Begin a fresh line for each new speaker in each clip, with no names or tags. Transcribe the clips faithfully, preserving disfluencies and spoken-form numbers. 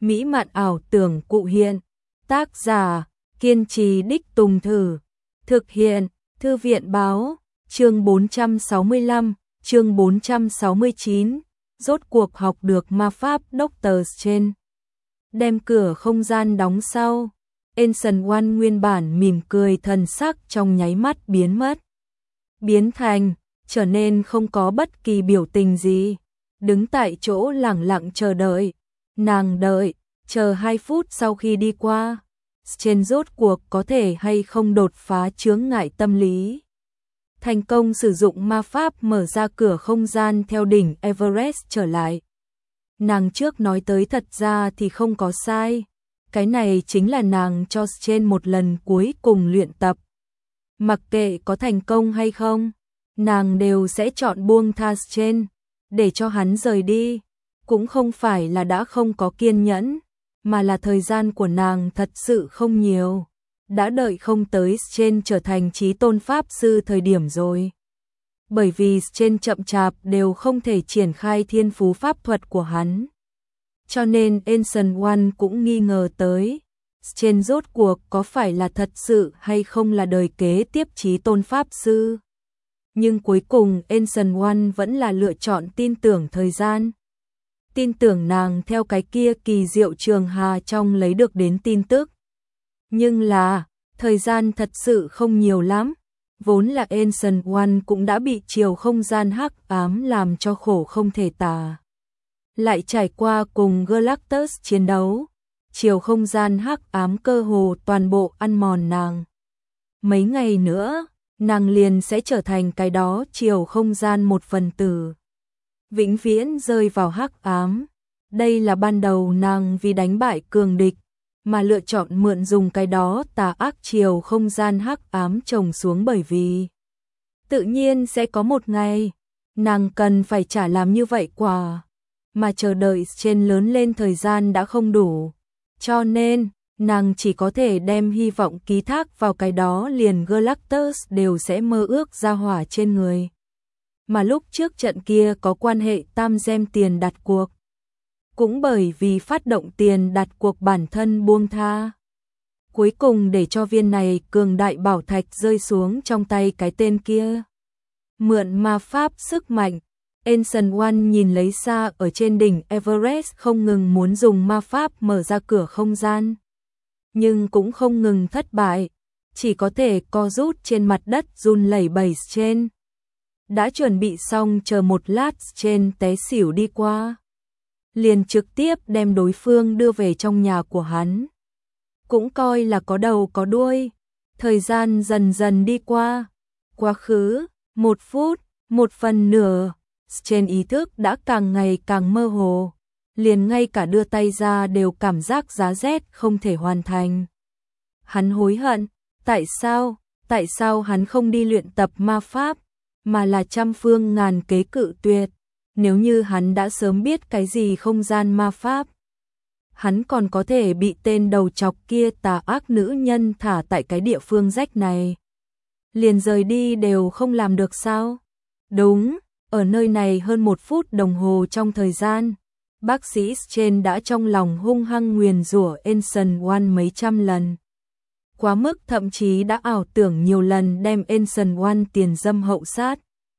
mỹ mạn ảo tưởng cụ hiện. Tác giả, kiên trì đích tùng thử. Thực hiện, Thư viện báo, chương bốn trăm sáu mươi lăm, chương bốn trăm sáu mươi chín, rốt cuộc học được ma pháp Doctor Strange. Đem cửa không gian đóng sau, Ancient One nguyên bản mỉm cười thần sắc trong nháy mắt biến mất. Biến thành, trở nên không có bất kỳ biểu tình gì, đứng tại chỗ lẳng lặng chờ đợi. Nàng đợi, chờ hai phút sau khi đi qua, Strange rốt cuộc có thể hay không đột phá chướng ngại tâm lý. Thành công sử dụng ma pháp mở ra cửa không gian theo đỉnh Everest trở lại. Nàng trước nói tới thật ra thì không có sai. Cái này chính là nàng cho Strange một lần cuối cùng luyện tập. Mặc kệ có thành công hay không, nàng đều sẽ chọn buông tha Strange, để cho hắn rời đi. Cũng không phải là đã không có kiên nhẫn, mà là thời gian của nàng thật sự không nhiều. Đã đợi không tới Strange trở thành chí tôn pháp sư thời điểm rồi. Bởi vì Strange chậm chạp đều không thể triển khai thiên phú pháp thuật của hắn. Cho nên Ancient One cũng nghi ngờ tới, Strange rốt cuộc có phải là thật sự hay không là đời kế tiếp chí tôn pháp sư. Nhưng cuối cùng Ancient One vẫn là lựa chọn tin tưởng thời gian. Tin tưởng nàng theo cái kia kỳ diệu trường hà trong lấy được đến tin tức. Nhưng là, thời gian thật sự không nhiều lắm. Vốn là Ancient One cũng đã bị chiều không gian hắc ám làm cho khổ không thể tả. Lại trải qua cùng Galactus chiến đấu, chiều không gian hắc ám cơ hồ toàn bộ ăn mòn nàng. Mấy ngày nữa, nàng liền sẽ trở thành cái đó chiều không gian một phần tử. Vĩnh viễn rơi vào hắc ám. Đây là ban đầu nàng vì đánh bại cường địch, mà lựa chọn mượn dùng cái đó tà ác chiều không gian hắc ám trồng xuống, bởi vì tự nhiên sẽ có một ngày, nàng cần phải trả làm như vậy quả. Mà chờ đợi trên lớn lên thời gian đã không đủ. Cho nên, nàng chỉ có thể đem hy vọng ký thác vào cái đó liền Galactus đều sẽ mơ ước ra hỏa trên người. Mà lúc trước trận kia có quan hệ tam gem tiền đặt cuộc. Cũng bởi vì phát động tiền đặt cuộc bản thân buông tha. Cuối cùng để cho viên này cường đại bảo thạch rơi xuống trong tay cái tên kia. Mượn ma pháp sức mạnh, Ancient One nhìn lấy xa ở trên đỉnh Everest không ngừng muốn dùng ma pháp mở ra cửa không gian. Nhưng cũng không ngừng thất bại, chỉ có thể co rút trên mặt đất run lẩy bẩy trên. Đã chuẩn bị xong chờ một lát trên té xỉu đi qua. Liền trực tiếp đem đối phương đưa về trong nhà của hắn. Cũng coi là có đầu có đuôi. Thời gian dần dần đi qua. Quá khứ, một phút, một phần nửa. Trên ý thức đã càng ngày càng mơ hồ. Liền ngay cả đưa tay ra đều cảm giác giá rét không thể hoàn thành. Hắn hối hận. Tại sao? Tại sao hắn không đi luyện tập ma pháp? Mà là trăm phương ngàn kế cự tuyệt. Nếu như hắn đã sớm biết cái gì không gian ma pháp, hắn còn có thể bị tên đầu chọc kia tà ác nữ nhân thả tại cái địa phương rách này. Liền rời đi đều không làm được sao? Đúng, ở nơi này hơn một phút đồng hồ trong thời gian, bác sĩ Strange đã trong lòng hung hăng nguyền rủa Ancient One mấy trăm lần. Quá mức thậm chí đã ảo tưởng nhiều lần đem Ancient One tiền dâm hậu sát.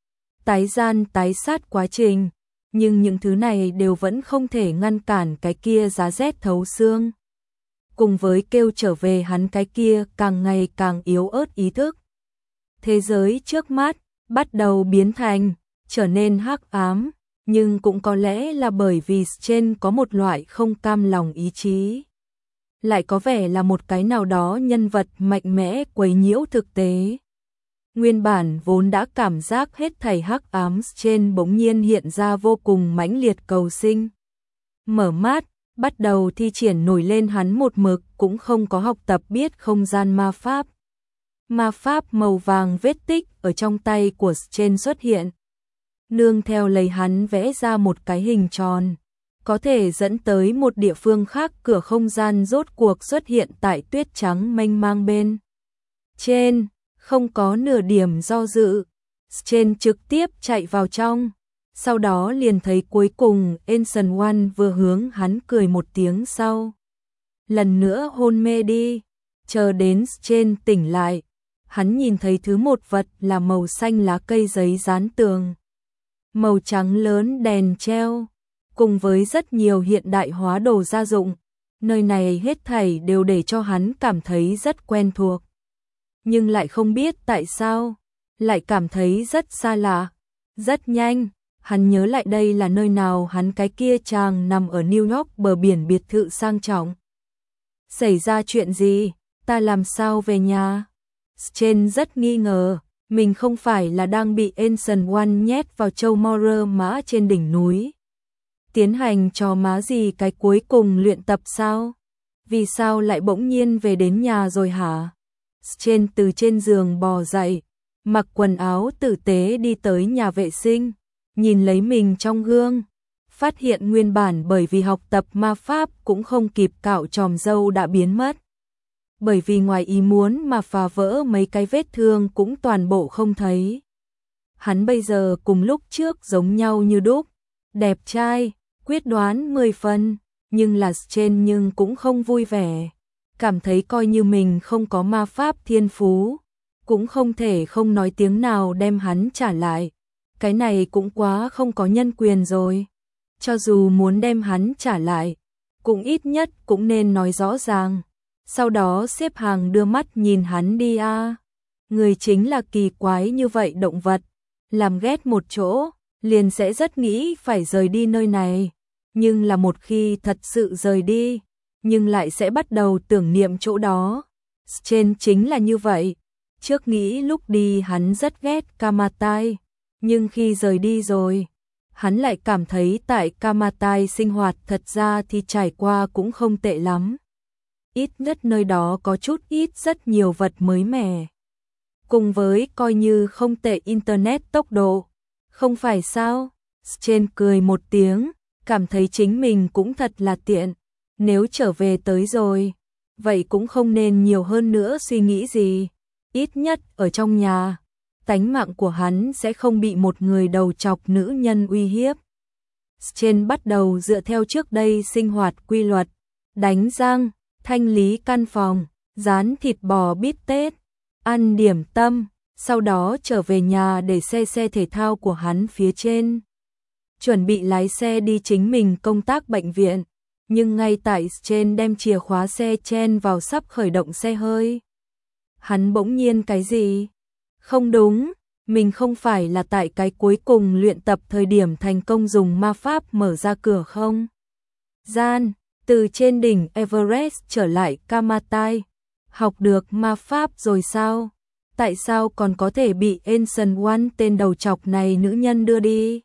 Tái gian tái sát quá trình, nhưng những thứ này đều vẫn không thể ngăn cản cái kia giá rét thấu xương. Cùng với kêu trở về hắn cái kia càng ngày càng yếu ớt ý thức. Thế giới trước mắt bắt đầu biến thành, trở nên hắc ám, nhưng cũng có lẽ là bởi vì Strange có một loại không cam lòng ý chí. Lại có vẻ là một cái nào đó nhân vật mạnh mẽ quấy nhiễu thực tế. Nguyên bản vốn đã cảm giác hết thảy hắc ám trên bỗng nhiên hiện ra vô cùng mãnh liệt cầu sinh. Mở mắt, bắt đầu thi triển nổi lên hắn một mực cũng không có học tập biết không gian ma pháp. Ma pháp màu vàng vết tích ở trong tay của Strange xuất hiện. Nương theo lấy hắn vẽ ra một cái hình tròn, có thể dẫn tới một địa phương khác, cửa không gian rốt cuộc xuất hiện tại tuyết trắng mênh mang bên trên. Không có nửa điểm do dự, Strange trực tiếp chạy vào trong. sau đó liền thấy cuối cùng Ancient One vừa hướng hắn cười một tiếng sau. Lần nữa hôn mê đi, chờ đến trên tỉnh lại, hắn nhìn thấy thứ một vật là màu xanh lá cây giấy dán tường. Màu trắng lớn đèn treo, cùng với rất nhiều hiện đại hóa đồ gia dụng, nơi này hết thảy đều để cho hắn cảm thấy rất quen thuộc. Nhưng lại không biết tại sao, lại cảm thấy rất xa lạ. Rất nhanh, hắn nhớ lại đây là nơi nào hắn cái kia chàng nằm ở New York bờ biển biệt thự sang trọng. Xảy ra chuyện gì? Ta làm sao về nhà? Chen rất nghi ngờ, mình không phải là đang bị Ancient One nhét vào châu Morer mã trên đỉnh núi. Tiến hành trò má gì cái cuối cùng luyện tập sao? Vì sao lại bỗng nhiên về đến nhà rồi hả? Chen từ trên giường bò dậy, mặc quần áo tử tế đi tới nhà vệ sinh, nhìn lấy mình trong gương, phát hiện nguyên bản bởi vì học tập ma pháp cũng không kịp cạo tròm râu đã biến mất. Bởi vì ngoài ý muốn mà phá vỡ mấy cái vết thương cũng toàn bộ không thấy. Hắn bây giờ cùng lúc trước giống nhau như đúc, đẹp trai, quyết đoán mười phần, nhưng là trên nhưng cũng không vui vẻ, cảm thấy coi như mình không có ma pháp thiên phú, cũng không thể không nói tiếng nào đem hắn trả lại. Cái này cũng quá không có nhân quyền rồi. Cho dù muốn đem hắn trả lại, cũng ít nhất cũng nên nói rõ ràng. Sau đó xếp hàng đưa mắt nhìn hắn đi a. À. Người chính là kỳ quái như vậy động vật, làm ghét một chỗ, liền sẽ rất nghĩ phải rời đi nơi này. Nhưng là một khi thật sự rời đi, nhưng lại sẽ bắt đầu tưởng niệm chỗ đó. Trên chính là như vậy. Trước nghĩ lúc đi hắn rất ghét Kamatai, nhưng khi rời đi rồi, hắn lại cảm thấy tại Kamatai sinh hoạt thật ra thì trải qua cũng không tệ lắm. Ít nhất nơi đó có chút ít rất nhiều vật mới mẻ. Cùng với coi như không tệ internet tốc độ. Không phải sao? Trên cười một tiếng, cảm thấy chính mình cũng thật là tiện. Nếu trở về tới rồi, vậy cũng không nên nhiều hơn nữa suy nghĩ gì. Ít nhất ở trong nhà, tánh mạng của hắn sẽ không bị một người đầu chọc nữ nhân uy hiếp. Trên bắt đầu dựa theo trước đây sinh hoạt quy luật, đánh răng, thanh lý căn phòng, rán thịt bò bít tết, ăn điểm tâm, sau đó trở về nhà để xe xe thể thao của hắn phía trên. Chuẩn bị lái xe đi chính mình công tác bệnh viện, nhưng ngay tại trên đem chìa khóa xe chen vào sắp khởi động xe hơi. Hắn bỗng nhiên cái gì? Không đúng, mình không phải là tại cái cuối cùng luyện tập thời điểm thành công dùng ma pháp mở ra cửa không? Gian, từ trên đỉnh Everest trở lại Kamatai, học được ma pháp rồi sao? Tại sao còn có thể bị Ancient One tên đầu chọc này nữ nhân đưa đi?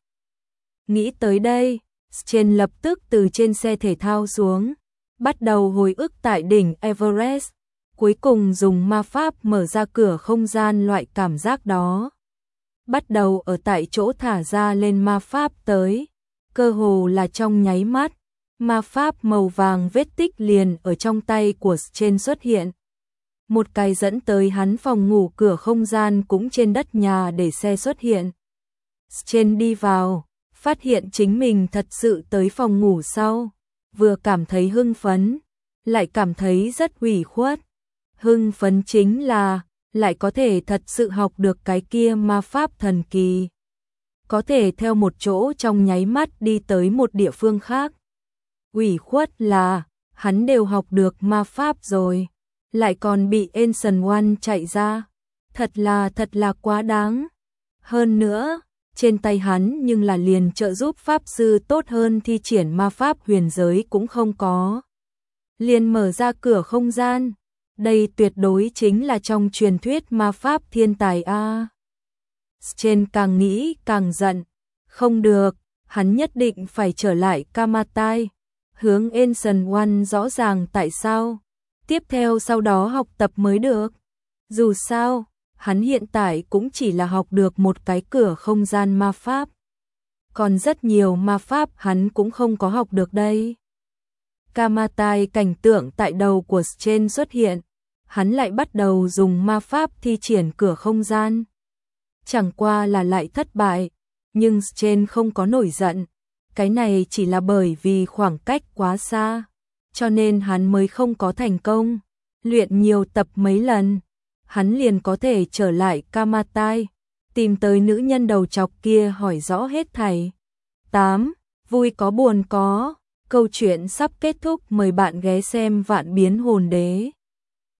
Nghĩ tới đây, Chen lập tức từ trên xe thể thao xuống, bắt đầu hồi ức tại đỉnh Everest, cuối cùng dùng ma pháp mở ra cửa không gian loại cảm giác đó. Bắt đầu ở tại chỗ thả ra lên ma pháp tới, cơ hồ là trong nháy mắt, ma pháp màu vàng vết tích liền ở trong tay của Chen xuất hiện. Một cái dẫn tới hắn phòng ngủ cửa không gian cũng trên đất nhà để xe xuất hiện. Chen đi vào, phát hiện chính mình thật sự tới phòng ngủ sau, vừa cảm thấy hưng phấn, lại cảm thấy rất ủy khuất. Hưng phấn chính là, lại có thể thật sự học được cái kia ma pháp thần kỳ. Có thể theo một chỗ trong nháy mắt đi tới một địa phương khác. Ủy khuất là, hắn đều học được ma pháp rồi, lại còn bị Ancient One chạy ra. Thật là thật là quá đáng. Hơn nữa, trên tay hắn nhưng là liền trợ giúp pháp sư tốt hơn thi triển ma pháp huyền giới cũng không có. Liền mở ra cửa không gian. Đây tuyệt đối chính là trong truyền thuyết ma pháp thiên tài a. Chen càng nghĩ càng giận. Không được, hắn nhất định phải trở lại Kamatai. Hướng Ancient One rõ ràng tại sao. Tiếp theo sau đó học tập mới được. Dù sao, hắn hiện tại cũng chỉ là học được một cái cửa không gian ma pháp. Còn rất nhiều ma pháp hắn cũng không có học được đây. Kamatai cảnh tượng tại đầu của Chen xuất hiện. Hắn lại bắt đầu dùng ma pháp thi triển cửa không gian. Chẳng qua là lại thất bại, nhưng Chen không có nổi giận. Cái này chỉ là bởi vì khoảng cách quá xa, cho nên hắn mới không có thành công. Luyện nhiều tập mấy lần, hắn liền có thể trở lại Kamatai, tìm tới nữ nhân đầu chọc kia hỏi rõ hết thảy. tám. Vui có buồn có. Câu chuyện sắp kết thúc, mời bạn ghé xem Vạn Biến Hồn Đế.